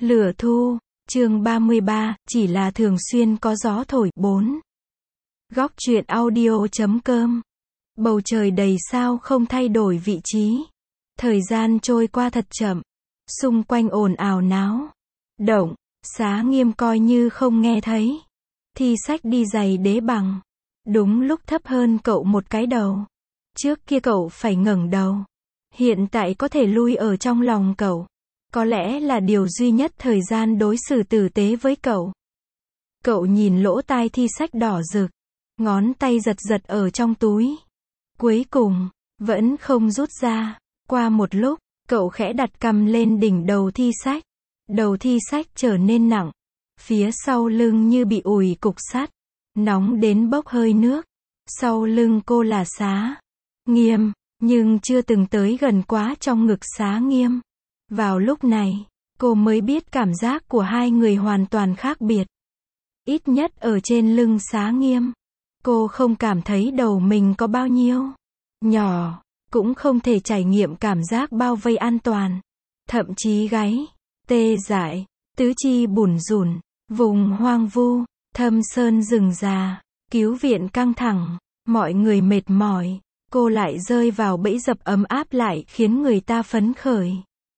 Lửa thu, chương 33, chỉ là thường xuyên có gió thổi. 4. Góc truyện audio.com. Bầu trời đầy sao không thay đổi vị trí. Thời gian trôi qua thật chậm. Xung quanh ồn ào náo động. Xá Nghiêm coi như không nghe thấy. Thi Sách đi giày đế bằng. Đúng lúc thấp hơn cậu một cái đầu. Trước kia cậu phải ngẩng đầu. Hiện tại có thể lui ở trong lòng cậu. Có lẽ là điều duy nhất thời gian đối xử tử tế với cậu. Cậu nhìn lỗ tai Thi Sách đỏ rực. Ngón tay giật giật ở trong túi. Cuối cùng, vẫn không rút ra. Qua một lúc, cậu khẽ đặt cằm lên đỉnh đầu Thi Sách. Đầu Thi Sách trở nên nặng. Phía sau lưng như bị ủi cục sắt. Nóng đến bốc hơi nước. Sau lưng cô là Xá Nghiêm, nhưng chưa từng tới gần quá trong ngực Xá Nghiêm. Vào lúc này, cô mới biết cảm giác của hai người hoàn toàn khác biệt. Ít nhất ở trên lưng Xá Nghiêm, cô không cảm thấy đầu mình có bao nhiêu nhỏ, cũng không thể trải nghiệm cảm giác bao vây an toàn. Thậm chí gáy tê dại, tứ chi bủn rủn, vùng hoang vu, thâm sơn rừng già, cứu viện căng thẳng, mọi người mệt mỏi, cô lại rơi vào bẫy dập ấm áp lại khiến người ta phấn khởi.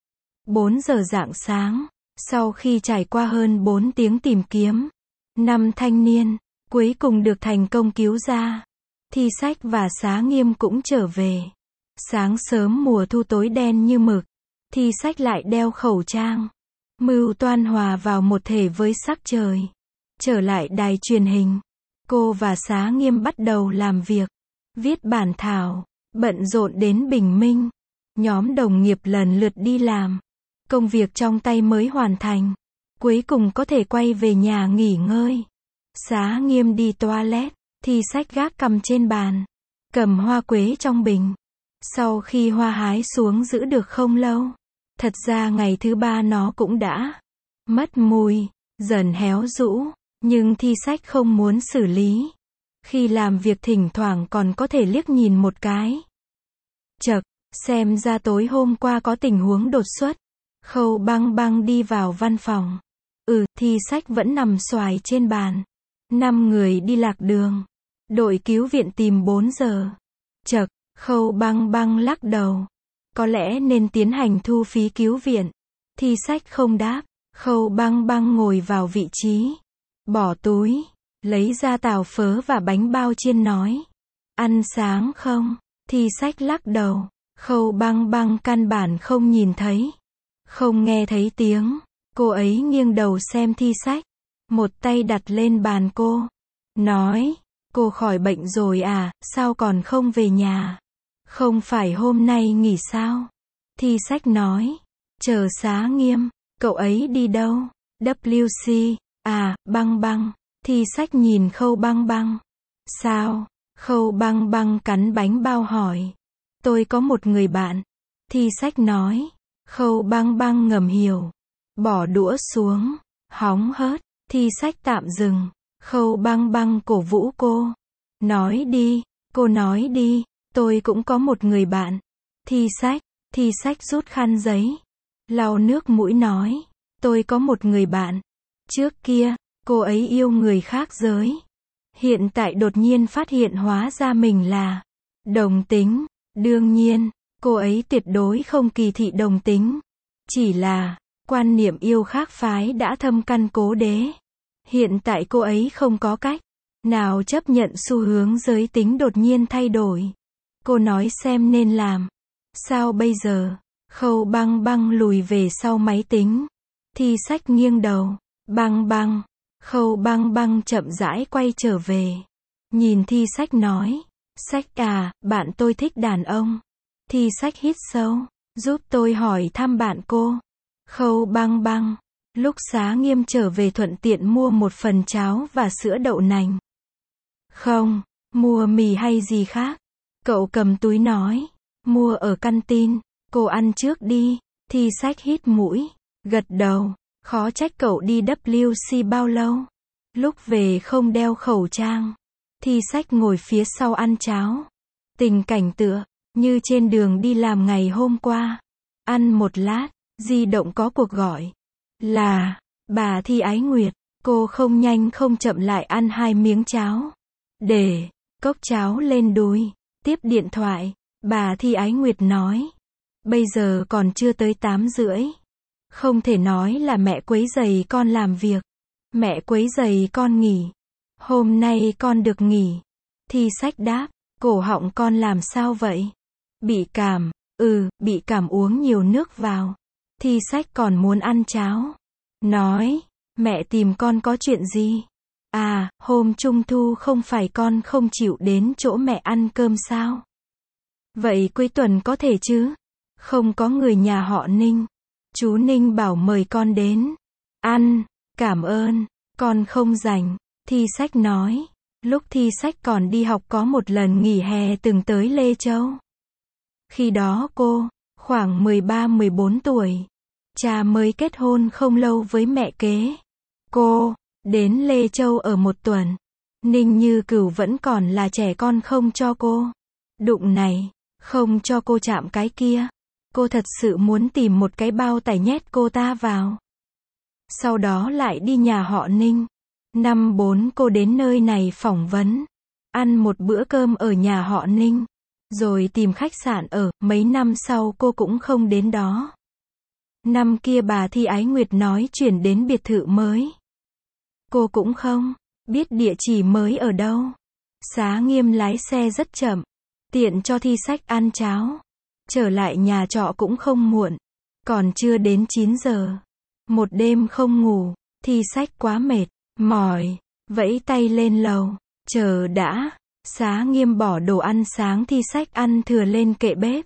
4 giờ rạng sáng, sau khi trải qua hơn 4 tiếng tìm kiếm, 5 thanh niên cuối cùng được thành công cứu ra. Thi Sách và Xá Nghiêm cũng trở về. Sáng sớm mùa thu tối đen như mực, Thi Sách lại đeo khẩu trang, mưu toan hòa vào một thể với sắc trời. Trở lại đài truyền hình, cô và Xá Nghiêm bắt đầu làm việc, viết bản thảo, bận rộn đến bình minh. Nhóm đồng nghiệp lần lượt đi làm. Công việc trong tay mới hoàn thành. Cuối cùng có thể quay về nhà nghỉ ngơi. Xá Nghiêm đi toilet, Thi Sách gác cằm trên bàn, cầm hoa quế trong bình. Sau khi hoa hái xuống giữ được không lâu, thật ra ngày thứ 3 nó cũng đã mất mùi, dần héo rũ, nhưng Thi Sách không muốn xử lý. Khi làm việc thỉnh thoảng còn có thể liếc nhìn một cái. Chậc, xem ra tối hôm qua có tình huống đột xuất. Khâu Băng Băng đi vào văn phòng. Thi Sách vẫn nằm xoài trên bàn. 5 người đi lạc đường. Đội cứu viện tìm 4 giờ. Chậc, Khâu Băng Băng lắc đầu. Có lẽ nên tiến hành thu phí cứu viện. Thi Sách không đáp. Khâu Băng Băng ngồi vào vị trí. Bỏ túi, lấy ra tàu phớ và bánh bao chiên nói. Ăn sáng không? Thi Sách lắc đầu. Khâu Băng Băng căn bản không nhìn thấy. Không nghe thấy tiếng. Cô ấy nghiêng đầu xem Thi Sách. Một tay đặt lên bàn cô. Nói, cô khỏi bệnh rồi à, sao còn không về nhà? Không phải hôm nay nghỉ sao? Thi Sách nói, chờ Xá Nghiêm. Cậu ấy đi đâu? WC, Băng Băng. Thi Sách nhìn Khâu Băng Băng. Sao? Khâu Băng Băng cắn bánh bao hỏi. Tôi có một người bạn. Thi Sách nói. Khâu Băng Băng ngầm hiểu. Bỏ đũa xuống. Hóng hớt. Thi Sách tạm dừng. Khâu Băng Băng cổ vũ cô. Nói đi. Cô nói đi. Tôi cũng có một người bạn. Thi Sách rút khăn giấy. Lau nước mũi nói. Tôi có một người bạn. Trước kia, cô ấy yêu người khác giới. Hiện tại đột nhiên phát hiện hóa ra mình là đồng tính. Đương nhiên, cô ấy tuyệt đối không kỳ thị đồng tính. Chỉ là, quan niệm yêu khác phái đã thâm căn cố đế. Hiện tại cô ấy không có cách nào chấp nhận xu hướng giới tính đột nhiên thay đổi. Cô nói xem nên làm sao bây giờ? Khâu Băng Băng lùi về sau máy tính. Thi Sách nghiêng đầu. Băng Băng. Khâu Băng Băng chậm rãi quay trở về. Nhìn Thi Sách nói. Sách à, bạn tôi thích đàn ông. Thi Sách hít sâu. Giúp tôi hỏi thăm bạn cô. Khâu Băng Băng. Lúc Xá Nghiêm trở về thuận tiện mua một phần cháo và sữa đậu nành. Không, mua mì hay gì khác. Cậu cầm túi nói. Mua ở căn tin. Cô ăn trước đi. Thi Sách hít mũi. Gật đầu. Khó trách cậu đi WC bao lâu. Lúc về không đeo khẩu trang. Thi Sách ngồi phía sau ăn cháo. Tình cảnh tựa như trên đường đi làm ngày hôm qua. Ăn một lát, di động có cuộc gọi. Là, bà Thi Ái Nguyệt, cô không nhanh không chậm lại ăn 2 miếng cháo. Để cốc cháo lên đùi, tiếp điện thoại, bà Thi Ái Nguyệt nói. Bây giờ còn chưa tới 8:30. Không thể nói là mẹ quấy rầy con làm việc. Mẹ quấy rầy con nghỉ. Hôm nay con được nghỉ. Thi Sách đáp, cổ họng con làm sao vậy? Bị cảm, bị cảm uống nhiều nước vào. Thi Sách còn muốn ăn cháo. Nói, mẹ tìm con có chuyện gì? À, hôm Trung thu không phải con không chịu đến chỗ mẹ ăn cơm sao? Vậy cuối tuần có thể chứ? Không có người nhà họ Ninh. Chú Ninh bảo mời con đến ăn. Cảm ơn, con không rảnh. Thi Sách nói. Lúc Thi Sách còn đi học có một lần nghỉ hè từng tới Lê Châu. Khi đó cô, khoảng 13-14 tuổi. Cha mới kết hôn không lâu với mẹ kế. Cô, đến Lê Châu ở 1 tuần. Ninh Như Cửu vẫn còn là trẻ con không cho cô đụng này, không cho cô chạm cái kia. Cô thật sự muốn tìm một cái bao tải nhét cô ta vào. Sau đó lại đi nhà họ Ninh. Năm 4 cô đến nơi này phỏng vấn. Ăn một bữa cơm ở nhà họ Ninh. Rồi tìm khách sạn ở, mấy năm sau cô cũng không đến đó. Năm kia bà Thi Ái Nguyệt nói chuyển đến biệt thự mới. Cô cũng không biết địa chỉ mới ở đâu. Xá Nghiêm lái xe rất chậm, tiện cho Thi Sách ăn cháo. Trở lại nhà trọ cũng không muộn. Còn chưa đến 9 giờ. Một đêm không ngủ, Thi Sách quá mệt, mỏi, vẫy tay lên lầu. Chờ đã. Xá Nghiêm bỏ đồ ăn sáng Thi Sách ăn thừa lên kệ bếp.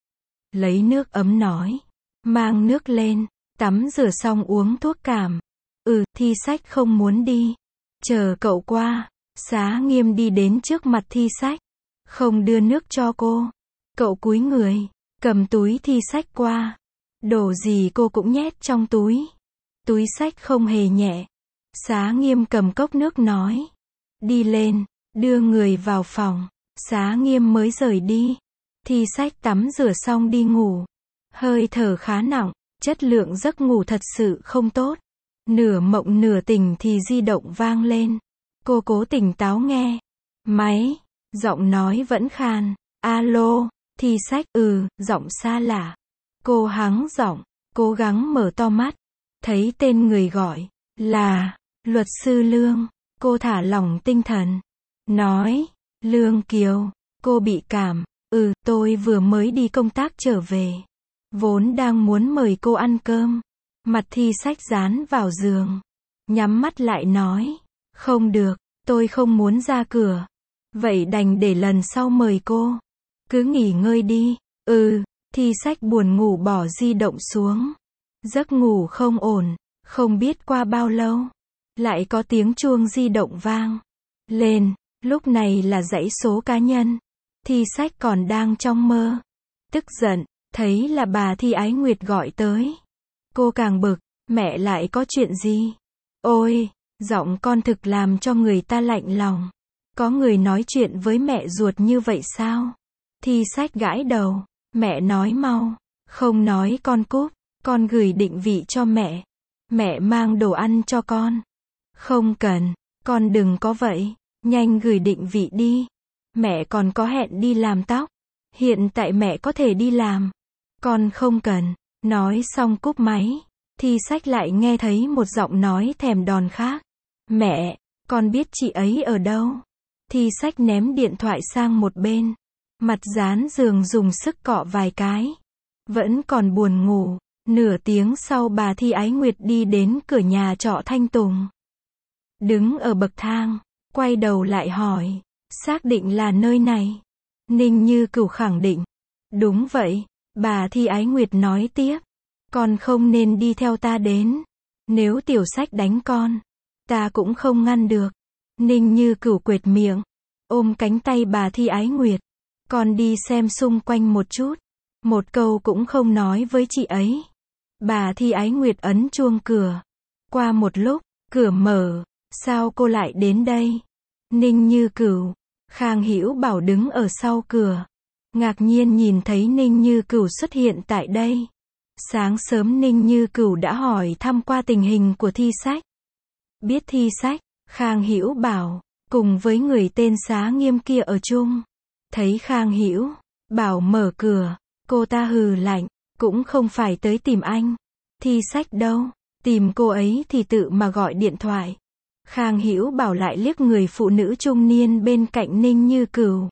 Lấy nước ấm nói. Mang nước lên. Tắm rửa xong uống thuốc cảm. Thi Sách không muốn đi. Chờ cậu qua. Xá Nghiêm đi đến trước mặt Thi Sách. Không đưa nước cho cô. Cậu cúi người. Cầm túi Thi Sách qua. Đồ gì cô cũng nhét trong túi. Túi sách không hề nhẹ. Xá Nghiêm cầm cốc nước nói. Đi lên. Đưa người vào phòng. Xá Nghiêm mới rời đi. Thi Sách tắm rửa xong đi ngủ. Hơi thở khá nặng. Chất lượng giấc ngủ thật sự không tốt. Nửa mộng nửa tỉnh thì di động vang lên. Cô cố tỉnh táo nghe. Máy. Giọng nói vẫn khàn. Alo. Thi Sách. Giọng xa lạ. Cô hắng giọng. Cố gắng mở to mắt. Thấy tên người gọi. Là. Luật sư Lương. Cô thả lỏng tinh thần. Nói. Lương Kiều. Cô bị cảm. Tôi vừa mới đi công tác trở về. Vốn đang muốn mời cô ăn cơm. Mặt Thi Sách dán vào giường. Nhắm mắt lại nói. Không được. Tôi không muốn ra cửa. Vậy đành để lần sau mời cô. Cứ nghỉ ngơi đi. Thi Sách buồn ngủ bỏ di động xuống. Giấc ngủ không ổn. Không biết qua bao lâu. Lại có tiếng chuông di động vang lên. Lúc này là dãy số cá nhân. Thi Sách còn đang trong mơ. Tức giận. Thấy là bà Thi Ái Nguyệt gọi tới. Cô càng bực. Mẹ lại có chuyện gì? Ôi, giọng con thực làm cho người ta lạnh lòng. Có người nói chuyện với mẹ ruột như vậy sao? Thi Sách gãi đầu. Mẹ nói mau. Không nói con cúp. Con gửi định vị cho mẹ. Mẹ mang đồ ăn cho con. Không cần. Con đừng có vậy. Nhanh gửi định vị đi. Mẹ còn có hẹn đi làm tóc. Hiện tại mẹ có thể đi làm. Con không cần. Nói xong cúp máy. Thi Sách lại nghe thấy một giọng nói thèm đòn khác. Mẹ, con biết chị ấy ở đâu. Thi Sách ném điện thoại sang một bên. Mặt dán giường dùng sức cọ vài cái. Vẫn còn buồn ngủ. Nửa tiếng sau bà Thi Ái Nguyệt đi đến cửa nhà trọ Thanh Tùng. Đứng ở bậc thang. Quay đầu lại hỏi. Xác định là nơi này. Ninh Như Cửu khẳng định. Đúng vậy. Bà Thi Ái Nguyệt nói tiếp. Con không nên đi theo ta đến. Nếu Tiểu Sách đánh con, ta cũng không ngăn được. Ninh Như Cửu quệt miệng. Ôm cánh tay bà Thi Ái Nguyệt. Con đi xem xung quanh một chút. Một câu cũng không nói với chị ấy. Bà Thi Ái Nguyệt ấn chuông cửa. Qua một lúc, cửa mở. Sao cô lại đến đây? Ninh Như Cửu. Khang Hữu Bảo đứng ở sau cửa. Ngạc nhiên nhìn thấy Ninh Như Cửu xuất hiện tại đây. Sáng sớm Ninh Như Cửu đã hỏi thăm qua tình hình của Thi Sách. Biết Thi Sách, Khang Hữu Bảo, cùng với người tên Xá Nghiêm kia ở chung. Thấy Khang Hữu Bảo mở cửa, cô ta hừ lạnh, cũng không phải tới tìm anh. Thi Sách đâu, tìm cô ấy thì tự mà gọi điện thoại. Khang Hữu Bảo lại liếc người phụ nữ trung niên bên cạnh Ninh Như Cửu.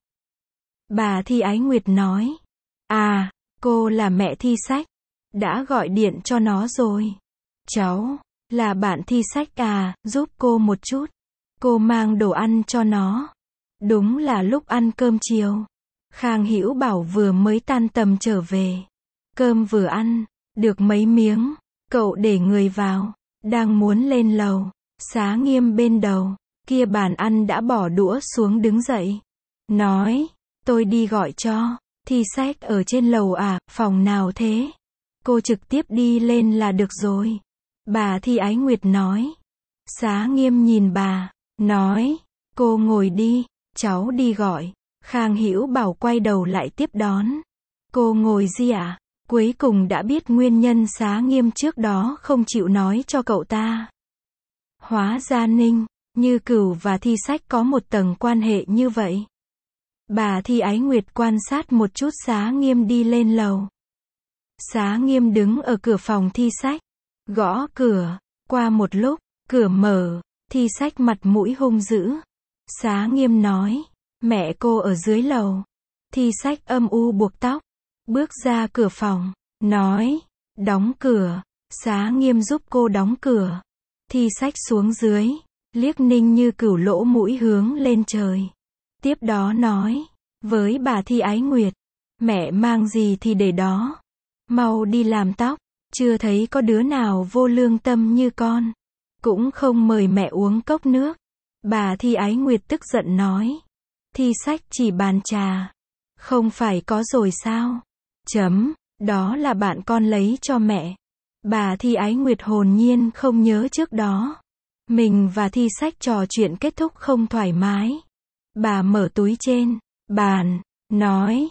Bà Thi Ái Nguyệt nói, à, cô là mẹ Thi Sách, đã gọi điện cho nó rồi. Cháu, là bạn Thi Sách à, giúp cô một chút. Cô mang đồ ăn cho nó. Đúng là lúc ăn cơm chiều. Khang Hữu Bảo vừa mới tan tầm trở về. Cơm vừa ăn, được mấy miếng, cậu để người vào, đang muốn lên lầu. Xá Nghiêm bên đầu kia bàn ăn đã bỏ đũa xuống đứng dậy. Nói, tôi đi gọi cho. Thi Sách ở trên lầu à, phòng nào thế? Cô trực tiếp đi lên là được rồi. Bà Thi Ái Nguyệt nói. Xá Nghiêm nhìn bà, nói, cô ngồi đi, cháu đi gọi. Khang Hữu Bảo quay đầu lại tiếp đón. Cô ngồi gì ạ? Cuối cùng đã biết nguyên nhân Xá Nghiêm trước đó không chịu nói cho cậu ta. Hóa ra Ninh Như Cửu và Thi Sách có một tầng quan hệ như vậy. Bà Thi Ái Nguyệt quan sát một chút Xá Nghiêm đi lên lầu. Xá Nghiêm đứng ở cửa phòng Thi Sách, gõ cửa. Qua một lúc, cửa mở, Thi Sách mặt mũi hung dữ. Xá Nghiêm nói, mẹ cô ở dưới lầu. Thi Sách âm u buộc tóc, bước ra cửa phòng, nói, đóng cửa. Xá Nghiêm giúp cô đóng cửa. Thi Sách xuống dưới, liếc Ninh Như Cửu lỗ mũi hướng lên trời. Tiếp đó nói, với bà Thi Ái Nguyệt, mẹ mang gì thì để đó. Mau đi làm tóc, chưa thấy có đứa nào vô lương tâm như con. Cũng không mời mẹ uống cốc nước. Bà Thi Ái Nguyệt tức giận nói. Thi Sách chỉ bàn trà. Không phải có rồi sao? Đó là bạn con lấy cho mẹ. Bà Thi Ái Nguyệt hồn nhiên không nhớ trước đó. Mình và Thi Sách trò chuyện kết thúc không thoải mái. Bà mở túi trên bàn, nói,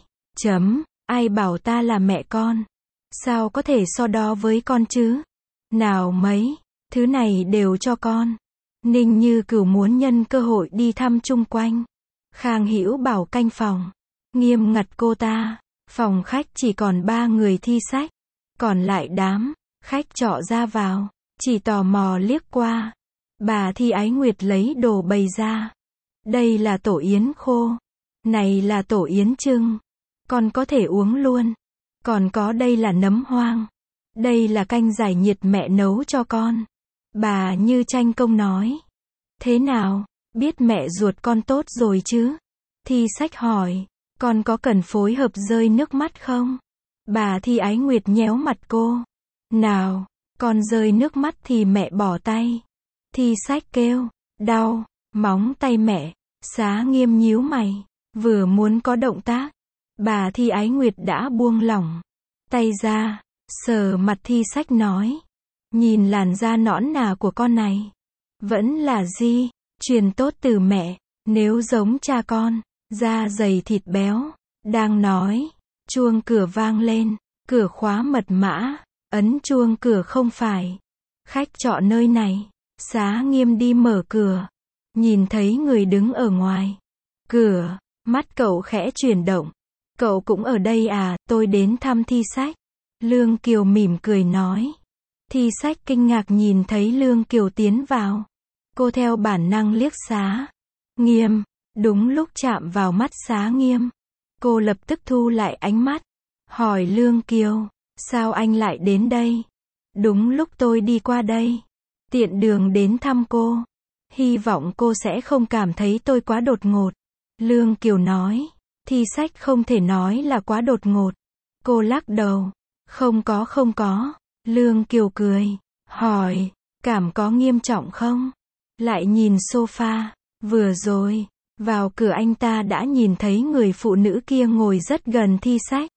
ai bảo ta là mẹ con? Sao có thể so đo với con chứ? Nào mấy, thứ này đều cho con. Ninh Như Cửu muốn nhân cơ hội đi thăm chung quanh. Khang Hữu Bảo canh phòng, nghiêm ngặt cô ta. Phòng khách chỉ còn 3 người Thi Sách. Còn lại đám khách trọ ra vào, chỉ tò mò liếc qua. Bà Thi Ái Nguyệt lấy đồ bày ra. Đây là tổ yến khô. Này là tổ yến trưng. Con có thể uống luôn. Còn có đây là nấm hoang. Đây là canh giải nhiệt mẹ nấu cho con. Bà Như Tranh Công nói. Thế nào, biết mẹ ruột con tốt rồi chứ? Thi Sách hỏi, con có cần phối hợp rơi nước mắt không? Bà Thi Ái Nguyệt nhéo mặt cô. Nào, con rơi nước mắt thì mẹ bỏ tay. Thi Sách kêu, đau, móng tay mẹ. Xá Nghiêm nhíu mày, vừa muốn có động tác. Bà Thi Ái Nguyệt đã buông lỏng tay ra, sờ mặt Thi Sách nói. Nhìn làn da nõn nà của con này. Vẫn là di truyền tốt từ mẹ, nếu giống cha con, da dày thịt béo. Đang nói, chuông cửa vang lên, cửa khóa mật mã, ấn chuông cửa không phải. Khách trọ nơi này. Xá Nghiêm đi mở cửa, nhìn thấy người đứng ở ngoài cửa, mắt cậu khẽ chuyển động. Cậu cũng ở đây à, tôi đến thăm Thi Sách. Lương Kiều mỉm cười nói. Thi Sách kinh ngạc nhìn thấy Lương Kiều tiến vào. Cô theo bản năng liếc Xá Nghiêm. Đúng lúc chạm vào mắt Xá Nghiêm, cô lập tức thu lại ánh mắt. Hỏi Lương Kiều, sao anh lại đến đây? Đúng lúc tôi đi qua đây. Tiện đường đến thăm cô. Hy vọng cô sẽ không cảm thấy tôi quá đột ngột. Lương Kiều nói. Thi Sách không thể nói là quá đột ngột. Cô lắc đầu. Không có. Lương Kiều cười. Hỏi, cảm có nghiêm trọng không? Lại nhìn sofa. Vừa rồi, vào cửa anh ta đã nhìn thấy người phụ nữ kia ngồi rất gần Thi Sách.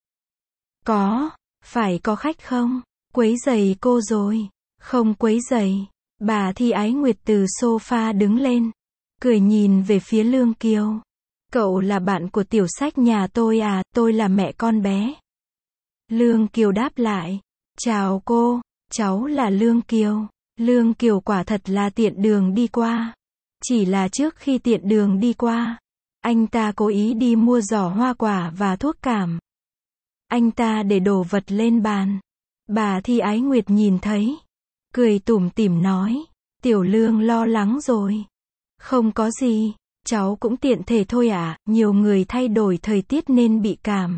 Có, phải có khách không? Quấy rầy cô rồi. Không quấy rầy. Bà Thi Ái Nguyệt từ sofa đứng lên, cười nhìn về phía Lương Kiều. Cậu là bạn của Tiểu Sách nhà tôi à, tôi là mẹ con bé. Lương Kiều đáp lại. Chào cô, cháu là Lương Kiều. Lương Kiều quả thật là tiện đường đi qua. Chỉ là trước khi tiện đường đi qua, anh ta cố ý đi mua giỏ hoa quả và thuốc cảm. Anh ta để đồ vật lên bàn. Bà Thi Ái Nguyệt nhìn thấy, cười tủm tỉm nói, Tiểu Lương lo lắng rồi. Không có gì, cháu cũng tiện thể thôi ạ, nhiều người thay đổi thời tiết nên bị cảm.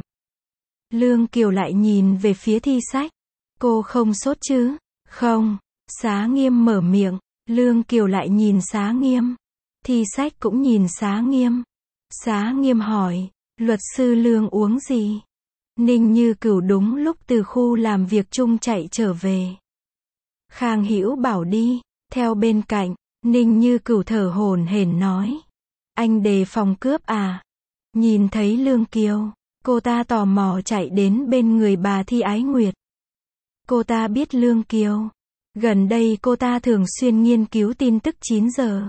Lương Kiều lại nhìn về phía Thi Sách. Cô không sốt chứ? Không. Xá Nghiêm mở miệng. Lương Kiều lại nhìn Xá Nghiêm. Thi Sách cũng nhìn Xá Nghiêm. Xá Nghiêm hỏi, luật sư Lương uống gì? Ninh Như Cửu đúng lúc từ khu làm việc chung chạy trở về. Khang Hữu bảo đi, theo bên cạnh, Ninh Như Cửu thở hổn hển nói. Anh đề phòng cướp à? Nhìn thấy Lương Kiều, cô ta tò mò chạy đến bên người bà Thi Ái Nguyệt. Cô ta biết Lương Kiều. Gần đây cô ta thường xuyên nghiên cứu tin tức 9 giờ.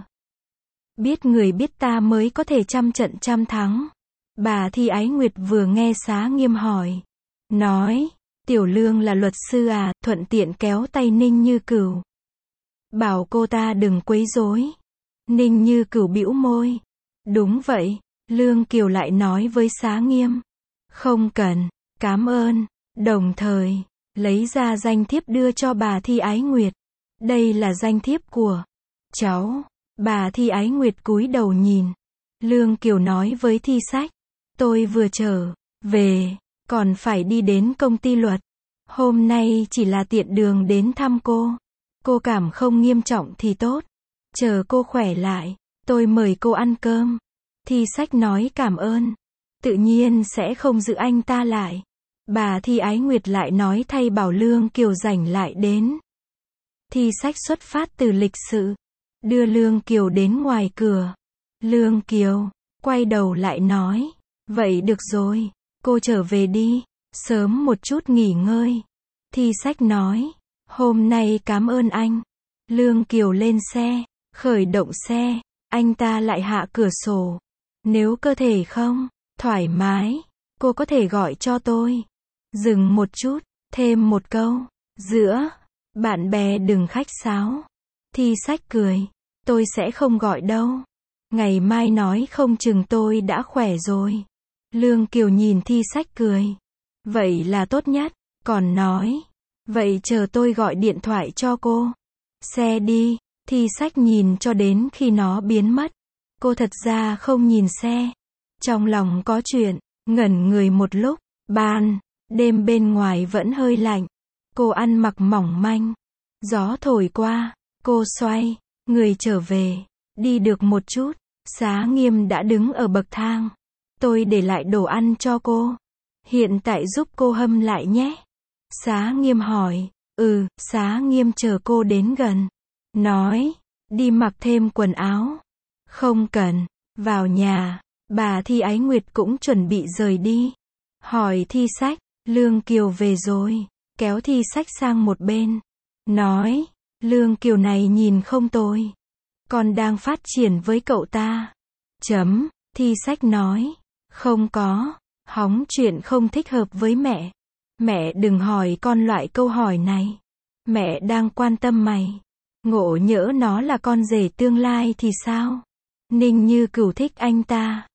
Biết người biết ta mới có thể trăm trận trăm thắng. Bà Thi Ái Nguyệt vừa nghe Xá Nghiêm hỏi. Nói, Tiểu Lương là luật sư à, thuận tiện kéo tay Ninh Như Cửu. Bảo cô ta đừng quấy rối. Ninh Như Cửu bĩu môi. Đúng vậy, Lương Kiều lại nói với Xá Nghiêm. Không cần, cảm ơn. Đồng thời, lấy ra danh thiếp đưa cho bà Thi Ái Nguyệt. Đây là danh thiếp của cháu. Bà Thi Ái Nguyệt cúi đầu nhìn. Lương Kiều nói với Thi Sách. Tôi vừa trở về, còn phải đi đến công ty luật. Hôm nay chỉ là tiện đường đến thăm cô. Cô cảm không nghiêm trọng thì tốt. Chờ cô khỏe lại, tôi mời cô ăn cơm. Thi Sách nói cảm ơn. Tự nhiên sẽ không giữ anh ta lại. Bà Thi Ái Nguyệt lại nói thay bảo Lương Kiều rảnh lại đến. Thi Sách xuất phát từ lịch sự, đưa Lương Kiều đến ngoài cửa. Lương Kiều quay đầu lại nói, vậy được rồi, cô trở về đi, sớm một chút nghỉ ngơi. Thi Sách nói, hôm nay cảm ơn anh. Lương Kiều lên xe, khởi động xe, anh ta lại hạ cửa sổ. Nếu cơ thể không thoải mái, cô có thể gọi cho tôi. Dừng một chút, thêm một câu, giữa bạn bè đừng khách sáo. Thi Sách cười, tôi sẽ không gọi đâu. Ngày mai nói không chừng tôi đã khỏe rồi. Lương Kiều nhìn Thi Sách cười. Vậy là tốt nhất, còn nói. Vậy chờ tôi gọi điện thoại cho cô. Xe đi, Thi Sách nhìn cho đến khi nó biến mất. Cô thật ra không nhìn xe. Trong lòng có chuyện, ngẩn người một lúc. Ban đêm bên ngoài vẫn hơi lạnh. Cô ăn mặc mỏng manh. Gió thổi qua, cô xoay người trở về. Đi được một chút, Xá Nghiêm đã đứng ở bậc thang. Tôi để lại đồ ăn cho cô. Hiện tại giúp cô hâm lại nhé. Xá Nghiêm hỏi. Xá Nghiêm chờ cô đến gần. Nói, đi mặc thêm quần áo. Không cần, vào nhà. Bà Thi Ái Nguyệt cũng chuẩn bị rời đi. Hỏi Thi Sách, Lương Kiều về rồi. Kéo Thi Sách sang một bên. Nói, Lương Kiều này nhìn không tồi. Con đang phát triển với cậu ta. Thi Sách nói, không có. Hóng chuyện không thích hợp với mẹ. Mẹ đừng hỏi con loại câu hỏi này. Mẹ đang quan tâm mày. Ngộ nhỡ nó là con rể tương lai thì sao? Ninh Như Cửu thích anh ta.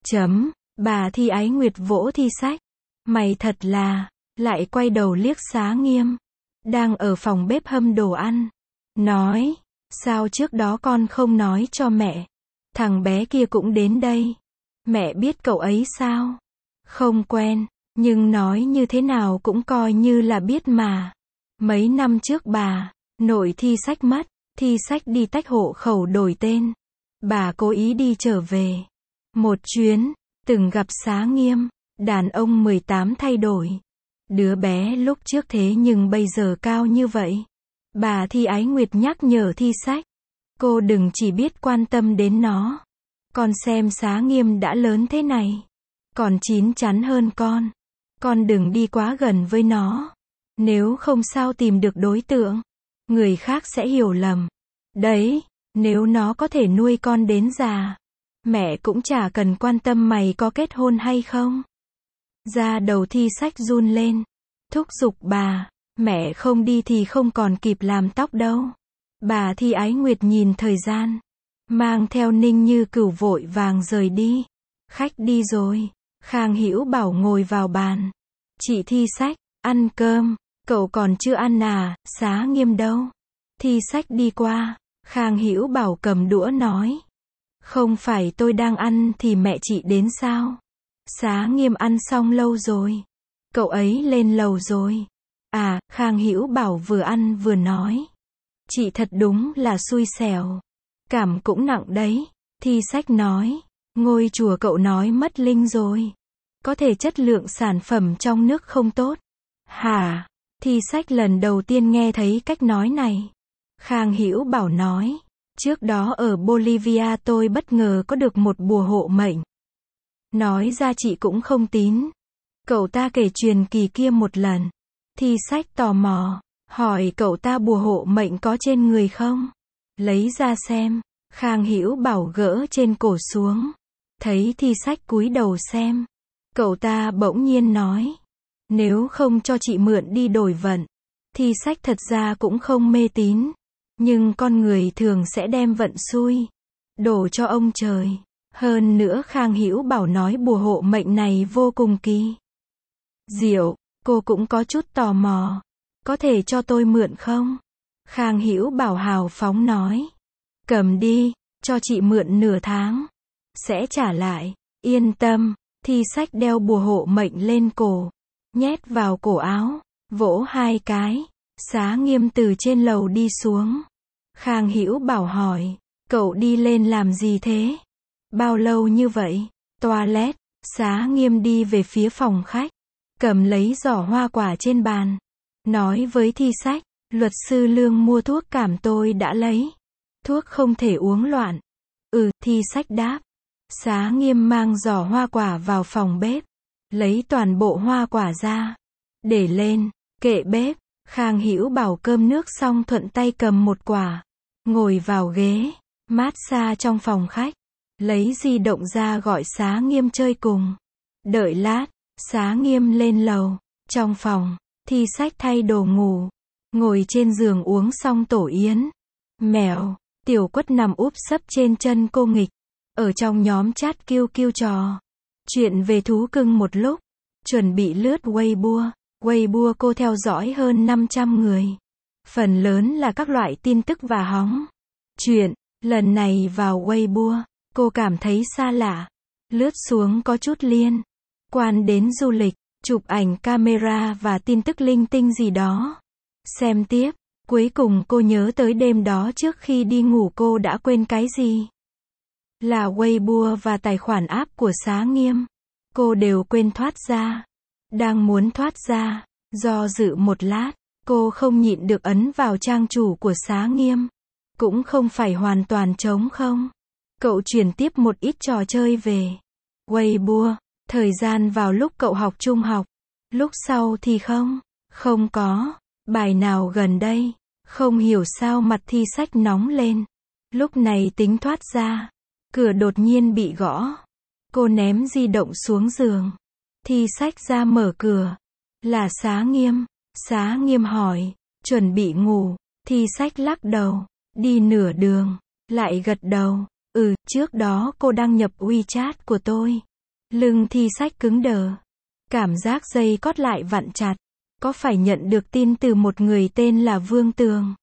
Bà Thi Ái Nguyệt vỗ Thi Sách. Mày thật là, lại quay đầu liếc Xá Nghiêm. Đang ở phòng bếp hâm đồ ăn. Nói, sao trước đó con không nói cho mẹ? Thằng bé kia cũng đến đây. Mẹ biết cậu ấy sao? Không quen, nhưng nói như thế nào cũng coi như là biết mà. Mấy năm trước bà nội Thi Sách mất, Thi Sách đi tách hộ khẩu đổi tên. Bà cố ý đi trở về một chuyến, từng gặp Xá Nghiêm, đàn ông 18 thay đổi. Đứa bé lúc trước thế nhưng bây giờ cao như vậy. Bà Thi Ái Nguyệt nhắc nhở Thi Sách. Cô đừng chỉ biết quan tâm đến nó. Con xem Xá Nghiêm đã lớn thế này. Còn chín chắn hơn con. Con đừng đi quá gần với nó. Nếu không sao tìm được đối tượng. Người khác sẽ hiểu lầm. Đấy, nếu nó có thể nuôi con đến già. Mẹ cũng chả cần quan tâm mày có kết hôn hay không. Da đầu Thi Sách run lên. Thúc giục bà. Mẹ không đi thì không còn kịp làm tóc đâu. Bà Thi Ái Nguyệt nhìn thời gian, mang theo Ninh Như Cửu vội vàng rời đi. Khách đi rồi. Khang Hữu Bảo ngồi vào bàn. Chị Thi Sách, ăn cơm. Cậu còn chưa ăn à, Xá Nghiêm đâu? Thi Sách đi qua. Khang Hữu Bảo cầm đũa nói. Không phải tôi đang ăn thì mẹ chị đến sao? Xá Nghiêm ăn xong lâu rồi. Cậu ấy lên lầu rồi. À, Khang Hữu Bảo vừa ăn vừa nói. Chị thật đúng là xui xẻo. Cảm cũng nặng đấy. Thi Sách nói. Ngôi chùa cậu nói mất linh rồi. Có thể chất lượng sản phẩm trong nước không tốt. Hả? Thi Sách lần đầu tiên nghe thấy cách nói này. Khang Hữu Bảo nói. Trước đó ở Bolivia tôi bất ngờ có được một bùa hộ mệnh. Nói ra chị cũng không tín. Cậu ta kể truyền kỳ kia một lần. Thi Sách tò mò. Hỏi cậu ta bùa hộ mệnh có trên người không? Lấy ra xem. Khang Hữu Bảo gỡ trên cổ xuống. Thấy Thi Sách cúi đầu xem. Cậu ta bỗng nhiên nói. Nếu không cho chị mượn đi đổi vận. Thi Sách thật ra cũng không mê tín. Nhưng con người thường sẽ đem vận xui đổ cho ông trời. Hơn nữa Khang Hữu Bảo nói bùa hộ mệnh này vô cùng kỳ diệu. Cô cũng có chút tò mò. Có thể cho tôi mượn không? Khang Hữu Bảo hào phóng nói. Cầm đi, cho chị mượn nửa tháng. Sẽ trả lại. Yên tâm. Thi Sách đeo bùa hộ mệnh lên cổ. Nhét vào cổ áo. Vỗ 2 cái. Xá Nghiêm từ trên lầu đi xuống. Khang Hữu Bảo hỏi. Cậu đi lên làm gì thế? Bao lâu như vậy? Toilet. Xá Nghiêm đi về phía phòng khách. Cầm lấy giỏ hoa quả trên bàn. Nói với Thi Sách. Luật sư Lương mua thuốc cảm tôi đã lấy. Thuốc không thể uống loạn. Thi Sách đáp. Xá Nghiêm mang giỏ hoa quả vào phòng bếp. Lấy toàn bộ hoa quả ra. Để lên kệ bếp. Khang Hữu Bảo cơm nước xong thuận tay cầm một quả. Ngồi vào ghế. Mát xa trong phòng khách. Lấy di động ra gọi Xá Nghiêm chơi cùng. Đợi lát. Xá Nghiêm lên lầu. Trong phòng. Thi Sách thay đồ ngủ. Ngồi trên giường uống xong tổ yến. Mèo. Tiểu Quất nằm úp sấp trên chân cô nghịch. Ở trong nhóm chat kêu trò chuyện về thú cưng một lúc. Chuẩn bị lướt Weibo. Weibo cô theo dõi hơn 500 người. Phần lớn là các loại tin tức và hóng chuyện. Lần này vào Weibo, cô cảm thấy xa lạ. Lướt xuống có chút liên quan đến du lịch, chụp ảnh camera và tin tức linh tinh gì đó. Xem tiếp. Cuối cùng cô nhớ tới đêm đó trước khi đi ngủ cô đã quên cái gì. Là Weibo và tài khoản app của Xá Nghiêm. Cô đều quên thoát ra. Đang muốn thoát ra. Do dự một lát. Cô không nhịn được ấn vào trang chủ của Xá Nghiêm. Cũng không phải hoàn toàn trống không. Cậu chuyển tiếp một ít trò chơi về Weibo. Thời gian vào lúc cậu học trung học. Lúc sau thì không có. Bài nào gần đây. Không hiểu sao mặt Thi Sách nóng lên. Lúc này tính thoát ra. Cửa đột nhiên bị gõ. Cô ném di động xuống giường. Thi Sách ra mở cửa. Là Xá Nghiêm. Xá Nghiêm hỏi. Chuẩn bị ngủ. Thi Sách lắc đầu. Đi nửa đường. Lại gật đầu. Trước đó cô đăng nhập WeChat của tôi. Lưng Thi Sách cứng đờ. Cảm giác dây cót lại vặn chặt. Có phải nhận được tin từ một người tên là Vương Tường?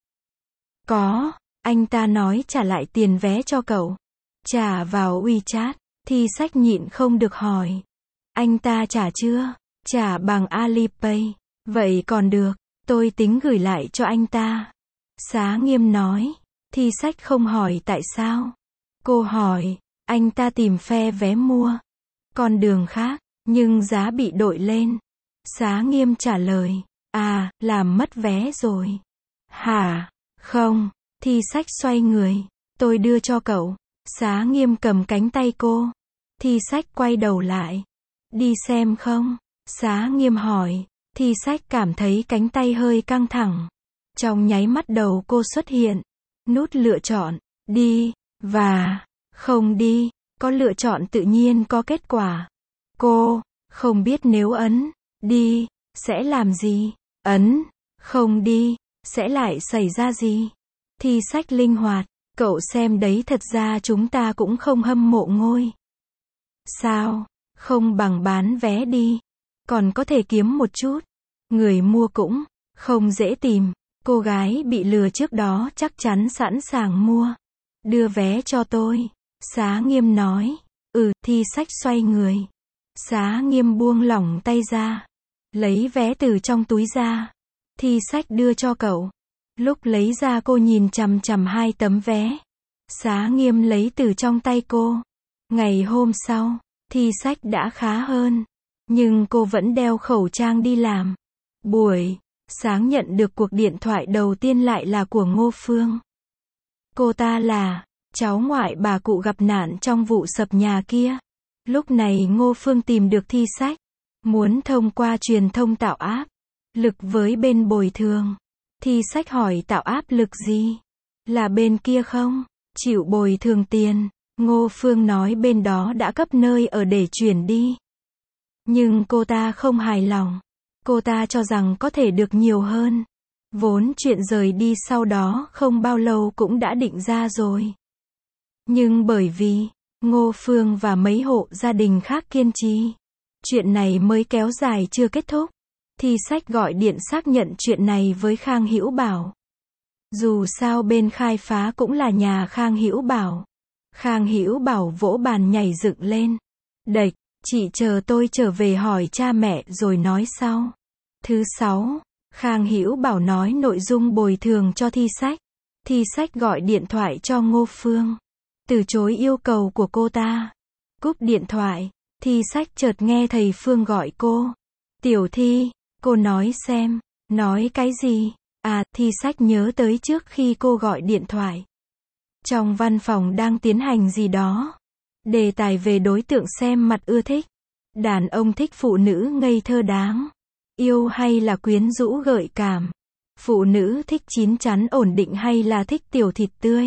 Có. Anh ta nói trả lại tiền vé cho cậu. Trả vào WeChat. Thi Sách nhịn không được hỏi. Anh ta trả chưa? Trả bằng Alipay. Vậy còn được. Tôi tính gửi lại cho anh ta. Xá Nghiêm nói. Thi Sách không hỏi tại sao. Cô hỏi. Anh ta tìm phe vé mua con đường khác. Nhưng giá bị đội lên. Xá Nghiêm trả lời. À, làm mất vé rồi. Hả? Không. Thi Sách xoay người. Tôi đưa cho cậu. Xá Nghiêm cầm cánh tay cô. Thi Sách quay đầu lại. Đi xem không? Xá Nghiêm hỏi. Thi Sách cảm thấy cánh tay hơi căng thẳng. Trong nháy mắt đầu cô xuất hiện. Nút lựa chọn. Đi. Và. Không đi. Có lựa chọn tự nhiên có kết quả. Cô. Không biết nếu ấn. Đi. Sẽ làm gì? Ấn. Không đi, sẽ lại xảy ra gì? Thi sách linh hoạt, cậu xem đấy, thật ra chúng ta cũng không hâm mộ Ngôi. Sao, không bằng bán vé đi, còn có thể kiếm một chút. Người mua cũng không dễ tìm, cô gái bị lừa trước đó chắc chắn sẵn sàng mua. Đưa vé cho tôi. Xá Nghiêm nói. Thi sách xoay người. Xá Nghiêm buông lỏng tay ra, lấy vé từ trong túi ra. Thi sách đưa cho cậu. Lúc lấy ra cô nhìn chằm chằm 2 tấm vé. Xá Nghiêm lấy từ trong tay cô. Ngày hôm sau, Thi sách đã khá hơn, nhưng cô vẫn đeo khẩu trang đi làm. Buổi sáng nhận được cuộc điện thoại đầu tiên lại là của Ngô Phương. Cô ta là cháu ngoại bà cụ gặp nạn trong vụ sập nhà kia. Lúc này Ngô Phương tìm được Thi sách, muốn thông qua truyền thông tạo áp lực với bên bồi thường. Thi sách hỏi tạo áp lực gì? Là bên kia không chịu bồi thường tiền. Ngô Phương nói bên đó đã cấp nơi ở để chuyển đi. Nhưng cô ta không hài lòng. Cô ta cho rằng có thể được nhiều hơn. Vốn chuyện rời đi sau đó không bao lâu cũng đã định ra rồi. Nhưng bởi vì Ngô Phương và mấy hộ gia đình khác kiên trì, chuyện này mới kéo dài chưa kết thúc. Thi sách gọi điện xác nhận chuyện này với Khang Hữu Bảo. Dù sao bên khai phá cũng là nhà Khang Hữu Bảo. Khang Hữu Bảo vỗ bàn nhảy dựng lên. Đệch, chị chờ tôi trở về hỏi cha mẹ rồi nói sau. Thứ 6, Khang Hữu Bảo nói nội dung bồi thường cho Thi sách. Thi sách gọi điện thoại cho Ngô Phương, từ chối yêu cầu của cô ta. Cúp điện thoại, Thi sách chợt nghe thầy Phương gọi cô. Tiểu Thi, cô nói xem. Nói cái gì? Thi sách nhớ tới trước khi cô gọi điện thoại, trong văn phòng đang tiến hành gì đó. Đề tài về đối tượng xem mặt ưa thích. Đàn ông thích phụ nữ ngây thơ đáng yêu hay là quyến rũ gợi cảm? Phụ nữ thích chín chắn ổn định hay là thích tiểu thịt tươi?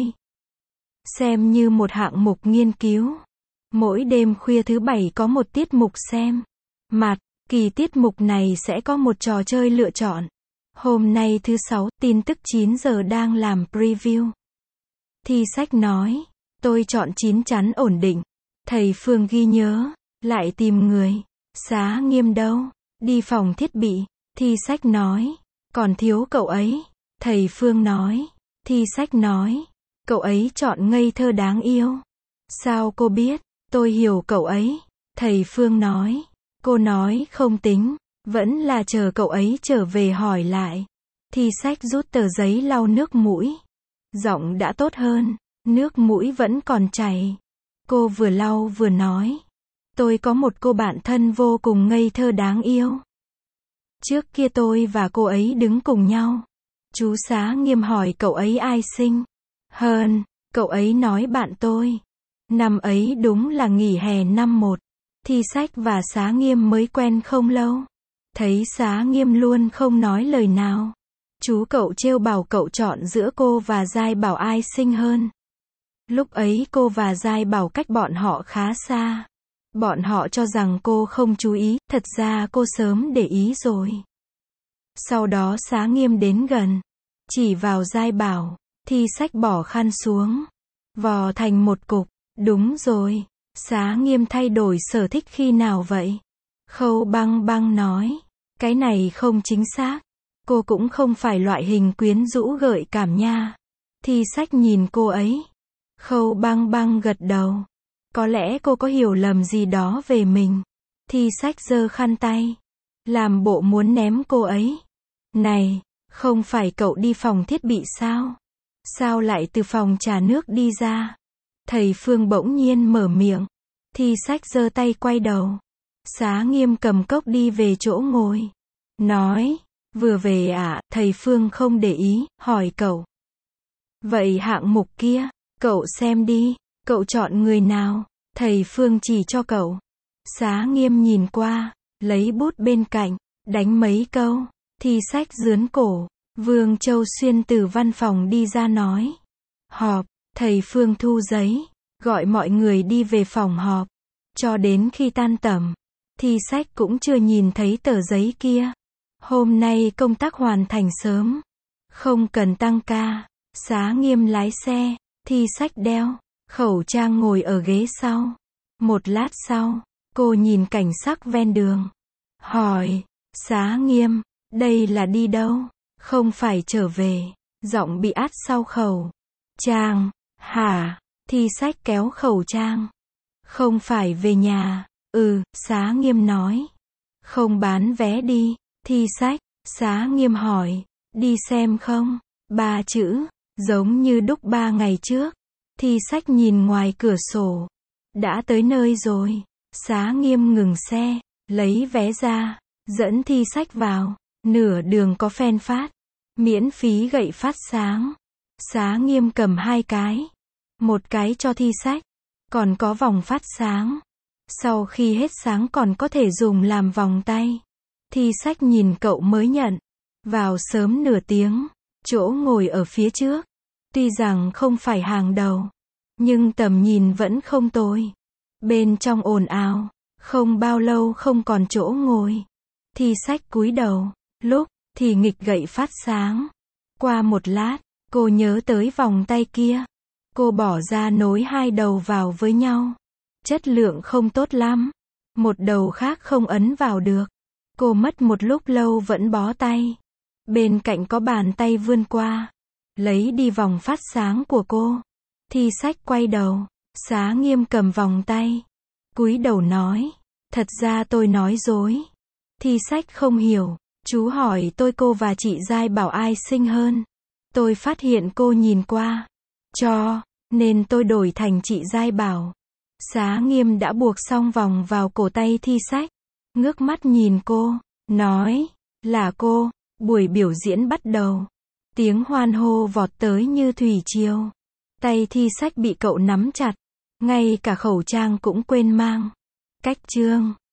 Xem như một hạng mục nghiên cứu. Mỗi đêm khuya thứ 7 có một tiết mục xem mặt. Kỳ tiết mục này sẽ có một trò chơi lựa chọn. Hôm nay thứ 6, tin tức 9 giờ đang làm preview. Thi sách nói, tôi chọn chín chắn ổn định. Thầy Phương ghi nhớ, lại tìm người. Xá Nghiêm đâu? Đi phòng thiết bị. Thi sách nói, còn thiếu cậu ấy. Thầy Phương nói. Thi sách nói, cậu ấy chọn ngây thơ đáng yêu. Sao cô biết? Tôi hiểu cậu ấy. Thầy Phương nói. Cô nói không tính, vẫn là chờ cậu ấy trở về hỏi lại. Thi sách rút tờ giấy lau nước mũi. Giọng đã tốt hơn, nước mũi vẫn còn chảy. Cô vừa lau vừa nói. Tôi có một cô bạn thân vô cùng ngây thơ đáng yêu. Trước kia tôi và cô ấy đứng cùng nhau. Chú Xá Nghiêm hỏi cậu ấy ai xinh hơn. Cậu ấy nói bạn tôi. Năm ấy đúng là nghỉ hè năm 1. Thi sách và Xá Nghiêm mới quen không lâu. Thấy Xá Nghiêm luôn không nói lời nào. Chú cậu trêu bảo cậu chọn giữa cô và Giai Bảo ai xinh hơn. Lúc ấy cô và Giai Bảo cách bọn họ khá xa. Bọn họ cho rằng cô không chú ý, thật ra cô sớm để ý rồi. Sau đó Xá Nghiêm đến gần, chỉ vào Giai Bảo. Thi sách bỏ khăn xuống, vò thành một cục. Đúng rồi. Xá Nghiêm thay đổi sở thích khi nào vậy? Khâu Băng Băng nói. Cái này không chính xác. Cô cũng không phải loại hình quyến rũ gợi cảm nha. Thi sách nhìn cô ấy. Khâu Băng Băng gật đầu. Có lẽ cô có hiểu lầm gì đó về mình. Thi sách giơ khăn tay, làm bộ muốn ném cô ấy. Này, không phải cậu đi phòng thiết bị sao? Sao lại từ phòng trà nước đi ra? Thầy Phương bỗng nhiên mở miệng. Thi sách giơ tay quay đầu. Xá Nghiêm cầm cốc đi về chỗ ngồi. Nói, vừa về ạ? Thầy Phương không để ý, hỏi cậu. Vậy hạng mục kia, cậu xem đi, cậu chọn người nào? Thầy Phương chỉ cho cậu. Xá Nghiêm nhìn qua, lấy bút bên cạnh, đánh mấy câu. Thi sách rướn cổ. Vương Châu Xuyên từ văn phòng đi ra nói. Họp. Thầy Phương thu giấy, gọi mọi người đi về phòng họp. Cho đến khi tan tầm, Thi sách cũng chưa nhìn thấy tờ giấy kia. Hôm nay công tác hoàn thành sớm. Không cần tăng ca. Xá Nghiêm lái xe, Thi Sách đeo khẩu trang ngồi ở ghế sau. Một lát sau, cô nhìn cảnh sắc ven đường. Hỏi, Xá Nghiêm, đây là đi đâu? Không phải trở về. Giọng bị át sau khẩu trang. Hả? Thi Sách kéo khẩu trang. Không phải về nhà. Xá Nghiêm nói. Không bán vé đi. Thi Sách. Xá Nghiêm hỏi. Đi xem không? 3 chữ. Giống như đúc 3 ngày trước. Thi Sách nhìn ngoài cửa sổ. Đã tới nơi rồi. Xá Nghiêm ngừng xe. Lấy vé ra. Dẫn Thi Sách vào. Nửa đường có phen phát. Miễn phí gậy phát sáng. Xá Nghiêm cầm 2 cái. Một cái cho Thi Sách. Còn có vòng phát sáng. Sau khi hết sáng còn có thể dùng làm vòng tay. Thi Sách nhìn cậu mới nhận. Vào sớm nửa tiếng. Chỗ ngồi ở phía trước. Tuy rằng không phải hàng đầu. Nhưng tầm nhìn vẫn không tồi. Bên trong ồn ào. Không bao lâu không còn chỗ ngồi. Thi Sách cúi đầu. Lúc thì nghịch gậy phát sáng. Qua một lát, cô nhớ tới vòng tay kia. Cô bỏ ra nối 2 đầu vào với nhau. Chất lượng không tốt lắm. Một đầu khác không ấn vào được. Cô mất một lúc lâu vẫn bó tay. Bên cạnh có bàn tay vươn qua. Lấy đi vòng phát sáng của cô. Thi Sách quay đầu. Xá Nghiêm cầm vòng tay. Cúi đầu nói. Thật ra tôi nói dối. Thi Sách không hiểu. Chú hỏi tôi cô và chị Giai bảo ai xinh hơn. Tôi phát hiện cô nhìn qua. Nên tôi đổi thành chị Giai bảo. Xá Nghiêm đã buộc xong vòng vào cổ tay Thi Sách. Ngước mắt nhìn cô. Nói. Là cô. Buổi biểu diễn bắt đầu. Tiếng hoan hô vọt tới như thủy triều. Tay Thi Sách bị cậu nắm chặt. Ngay cả khẩu trang cũng quên mang. Cách chương